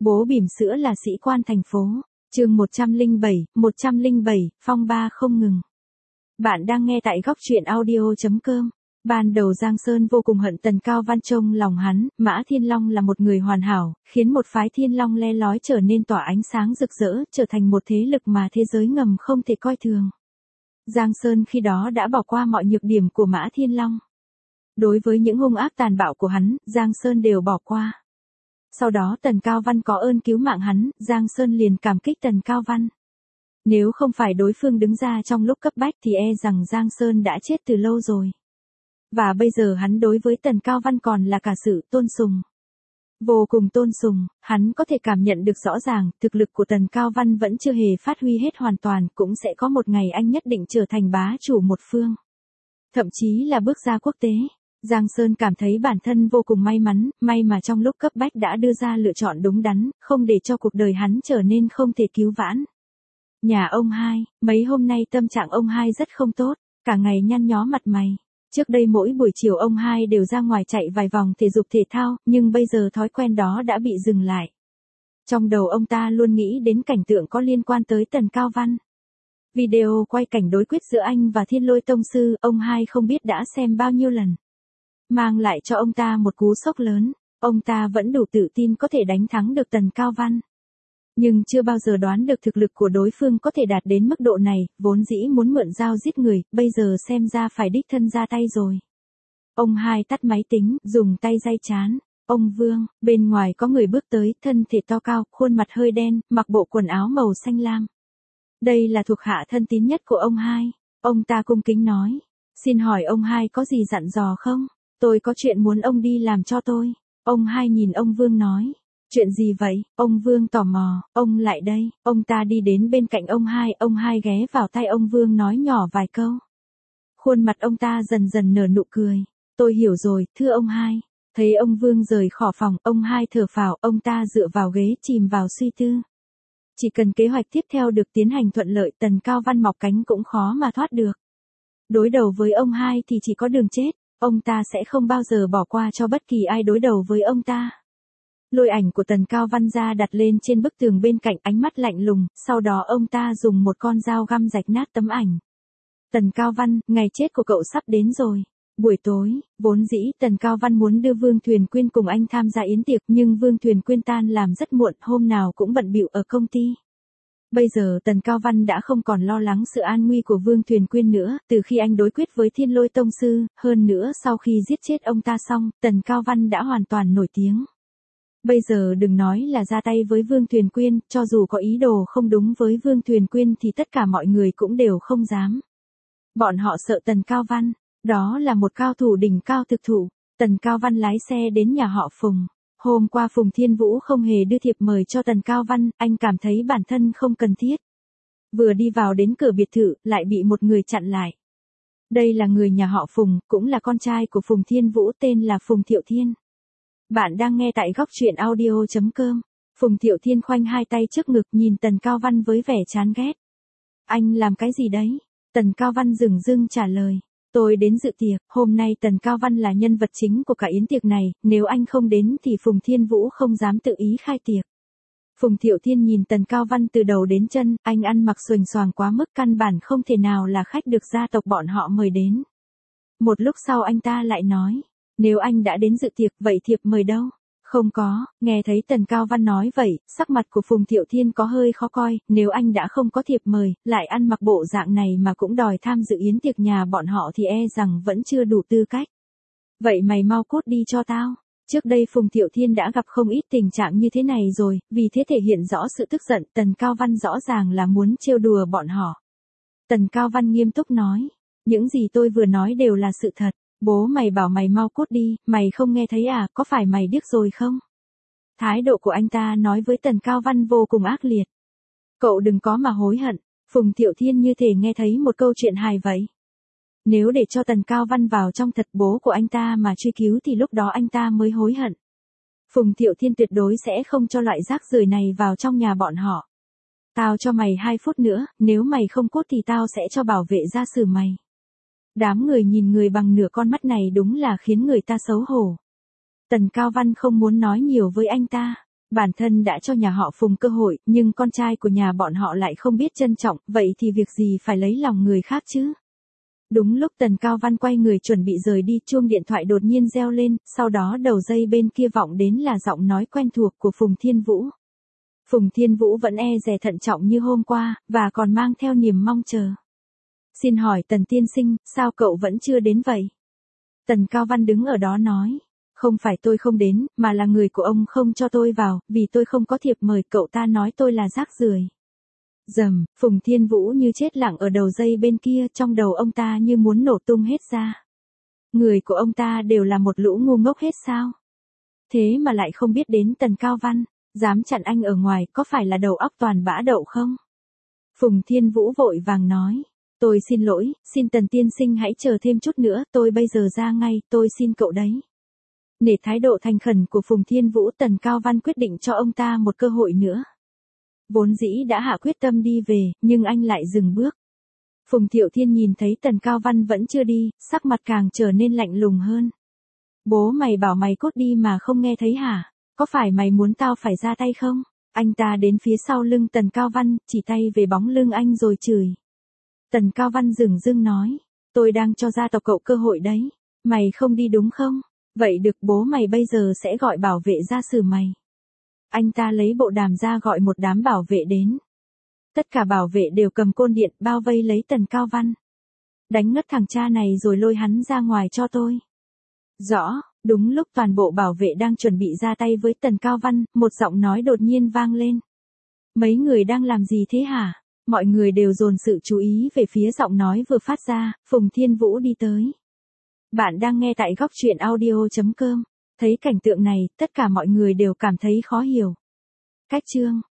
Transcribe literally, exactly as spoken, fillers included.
Bố bỉm sữa là sĩ quan thành phố. Chương một trăm lẻ bảy, một trăm lẻ bảy, phong ba không ngừng. Bạn đang nghe tại góc truyện audio chấm com. Ban đầu Giang Sơn vô cùng hận Tần Cao Văn, trong lòng hắn, Mã Thiên Long là một người hoàn hảo, khiến một phái Thiên Long le lói trở nên tỏa ánh sáng rực rỡ, trở thành một thế lực mà thế giới ngầm không thể coi thường. Giang Sơn khi đó đã bỏ qua mọi nhược điểm của Mã Thiên Long. Đối với những hung ác tàn bạo của hắn, Giang Sơn đều bỏ qua. Sau đó Tần Cao Văn có ơn cứu mạng hắn, Giang Sơn liền cảm kích Tần Cao Văn. Nếu không phải đối phương đứng ra trong lúc cấp bách thì e rằng Giang Sơn đã chết từ lâu rồi. Và bây giờ hắn đối với Tần Cao Văn còn là cả sự tôn sùng. Vô cùng tôn sùng, hắn có thể cảm nhận được rõ ràng, thực lực của Tần Cao Văn vẫn chưa hề phát huy hết hoàn toàn, cũng sẽ có một ngày anh nhất định trở thành bá chủ một phương. Thậm chí là bước ra quốc tế. Giang Sơn cảm thấy bản thân vô cùng may mắn, may mà trong lúc cấp bách đã đưa ra lựa chọn đúng đắn, không để cho cuộc đời hắn trở nên không thể cứu vãn. Nhà ông hai, mấy hôm nay tâm trạng ông hai rất không tốt, cả ngày nhăn nhó mặt mày. Trước đây mỗi buổi chiều ông hai đều ra ngoài chạy vài vòng thể dục thể thao, nhưng bây giờ thói quen đó đã bị dừng lại. Trong đầu ông ta luôn nghĩ đến cảnh tượng có liên quan tới Tần Cao Văn. Video quay cảnh đối quyết giữa anh và Thiên Lôi Tông Sư, ông hai không biết đã xem bao nhiêu lần. Mang lại cho ông ta một cú sốc lớn, ông ta vẫn đủ tự tin có thể đánh thắng được Tần Cao Văn. Nhưng chưa bao giờ đoán được thực lực của đối phương có thể đạt đến mức độ này, vốn dĩ muốn mượn dao giết người, bây giờ xem ra phải đích thân ra tay rồi. Ông hai tắt máy tính, dùng tay day chán. Ông Vương, bên ngoài có người bước tới, thân thể to cao, khuôn mặt hơi đen, mặc bộ quần áo màu xanh lam. Đây là thuộc hạ thân tín nhất của ông hai. Ông ta cung kính nói, xin hỏi ông hai có gì dặn dò không? Tôi có chuyện muốn ông đi làm cho tôi. Ông hai nhìn ông Vương nói. Chuyện gì vậy? Ông Vương tò mò. Ông lại đây. Ông ta đi đến bên cạnh ông hai. Ông hai ghé vào tay ông Vương nói nhỏ vài câu. Khuôn mặt ông ta dần dần nở nụ cười. Tôi hiểu rồi, thưa ông hai. Thấy ông Vương rời khỏi phòng, ông hai thở phào, ông ta dựa vào ghế chìm vào suy tư. Chỉ cần kế hoạch tiếp theo được tiến hành thuận lợi, Tần Cao Văn mọc cánh cũng khó mà thoát được. Đối đầu với ông hai thì chỉ có đường chết. Ông ta sẽ không bao giờ bỏ qua cho bất kỳ ai đối đầu với ông ta. Lôi ảnh của Tần Cao Văn ra đặt lên trên bức tường bên cạnh, ánh mắt lạnh lùng, sau đó ông ta dùng một con dao găm rạch nát tấm ảnh. Tần Cao Văn, ngày chết của cậu sắp đến rồi. Buổi tối, vốn dĩ Tần Cao Văn muốn đưa Vương Thuyền Quyên cùng anh tham gia yến tiệc, nhưng Vương Thuyền Quyên tan làm rất muộn, hôm nào cũng bận bịu ở công ty. Bây giờ Tần Cao Văn đã không còn lo lắng sự an nguy của Vương Thuyền Quyên nữa, từ khi anh đối quyết với Thiên Lôi Tông Sư, hơn nữa sau khi giết chết ông ta xong, Tần Cao Văn đã hoàn toàn nổi tiếng. Bây giờ đừng nói là ra tay với Vương Thuyền Quyên, cho dù có ý đồ không đúng với Vương Thuyền Quyên thì tất cả mọi người cũng đều không dám. Bọn họ sợ Tần Cao Văn, đó là một cao thủ đỉnh cao thực thụ. Tần Cao Văn lái xe đến nhà họ Phùng. Hôm qua Phùng Thiên Vũ không hề đưa thiệp mời cho Tần Cao Văn, anh cảm thấy bản thân không cần thiết. Vừa đi vào đến cửa biệt thự, lại bị một người chặn lại. Đây là người nhà họ Phùng, cũng là con trai của Phùng Thiên Vũ, tên là Phùng Thiệu Thiên. Bạn đang nghe tại góc truyện audio chấm com. Phùng Thiệu Thiên khoanh hai tay trước ngực nhìn Tần Cao Văn với vẻ chán ghét. Anh làm cái gì đấy? Tần Cao Văn dửng dưng trả lời. Tôi đến dự tiệc, hôm nay Tần Cao Văn là nhân vật chính của cả yến tiệc này, nếu anh không đến thì Phùng Thiên Vũ không dám tự ý khai tiệc. Phùng Thiệu Thiên nhìn Tần Cao Văn từ đầu đến chân, anh ăn mặc xuềnh xoàng quá mức, căn bản không thể nào là khách được gia tộc bọn họ mời đến. Một lúc sau anh ta lại nói, nếu anh đã đến dự tiệc, vậy thiệp mời đâu? Không có. Nghe thấy Tần Cao Văn nói vậy, sắc mặt của Phùng Thiệu Thiên có hơi khó coi, nếu anh đã không có thiệp mời, lại ăn mặc bộ dạng này mà cũng đòi tham dự yến tiệc nhà bọn họ thì e rằng vẫn chưa đủ tư cách. Vậy mày mau cút đi cho tao. Trước đây Phùng Thiệu Thiên đã gặp không ít tình trạng như thế này rồi, vì thế thể hiện rõ sự tức giận, Tần Cao Văn rõ ràng là muốn trêu đùa bọn họ. Tần Cao Văn nghiêm túc nói, những gì tôi vừa nói đều là sự thật. Bố mày bảo mày mau cút đi, mày không nghe thấy à, có phải mày điếc rồi không? Thái độ của anh ta nói với Tần Cao Văn vô cùng ác liệt. Cậu đừng có mà hối hận. Phùng Thiệu Thiên như thể nghe thấy một câu chuyện hài vậy. Nếu để cho Tần Cao Văn vào trong thật bố của anh ta mà truy cứu thì lúc đó anh ta mới hối hận. Phùng Thiệu Thiên tuyệt đối sẽ không cho loại rác rưởi này vào trong nhà bọn họ. Tao cho mày hai phút nữa, nếu mày không cút thì tao sẽ cho bảo vệ ra xử mày. Đám người nhìn người bằng nửa con mắt này đúng là khiến người ta xấu hổ. Tần Cao Văn không muốn nói nhiều với anh ta. Bản thân đã cho nhà họ Phùng cơ hội, nhưng con trai của nhà bọn họ lại không biết trân trọng, vậy thì việc gì phải lấy lòng người khác chứ? Đúng lúc Tần Cao Văn quay người chuẩn bị rời đi, chuông điện thoại đột nhiên reo lên, sau đó đầu dây bên kia vọng đến là giọng nói quen thuộc của Phùng Thiên Vũ. Phùng Thiên Vũ vẫn e dè thận trọng như hôm qua, và còn mang theo niềm mong chờ. Xin hỏi Tần tiên sinh, sao cậu vẫn chưa đến vậy? Tần Cao Văn đứng ở đó nói. Không phải tôi không đến, mà là người của ông không cho tôi vào, vì tôi không có thiệp mời, cậu ta nói tôi là rác rưởi. Rầm, Phùng Thiên Vũ như chết lặng ở đầu dây bên kia, trong đầu ông ta như muốn nổ tung hết ra. Người của ông ta đều là một lũ ngu ngốc hết sao? Thế mà lại không biết đến Tần Cao Văn, dám chặn anh ở ngoài, có phải là đầu óc toàn bã đậu không? Phùng Thiên Vũ vội vàng nói. Tôi xin lỗi, xin Tần tiên sinh hãy chờ thêm chút nữa, tôi bây giờ ra ngay, tôi xin cậu đấy. Nể thái độ thành khẩn của Phùng Thiên Vũ, Tần Cao Văn quyết định cho ông ta một cơ hội nữa. Vốn dĩ đã hạ quyết tâm đi về, nhưng anh lại dừng bước. Phùng Thiệu Thiên nhìn thấy Tần Cao Văn vẫn chưa đi, sắc mặt càng trở nên lạnh lùng hơn. Bố mày bảo mày cút đi mà không nghe thấy hả? Có phải mày muốn tao phải ra tay không? Anh ta đến phía sau lưng Tần Cao Văn, chỉ tay về bóng lưng anh rồi chửi. Tần Cao Văn dửng dưng nói, tôi đang cho gia tộc cậu cơ hội đấy. Mày không đi đúng không? Vậy được, bố mày bây giờ sẽ gọi bảo vệ ra xử mày. Anh ta lấy bộ đàm ra gọi một đám bảo vệ đến. Tất cả bảo vệ đều cầm côn điện bao vây lấy Tần Cao Văn. Đánh ngất thằng cha này rồi lôi hắn ra ngoài cho tôi. Rõ, đúng lúc toàn bộ bảo vệ đang chuẩn bị ra tay với Tần Cao Văn, một giọng nói đột nhiên vang lên. Mấy người đang làm gì thế hả? Mọi người đều dồn sự chú ý về phía giọng nói vừa phát ra, Phùng Thiên Vũ đi tới. Bạn đang nghe tại góc truyện audio chấm com. Thấy cảnh tượng này, tất cả mọi người đều cảm thấy khó hiểu. Cách chương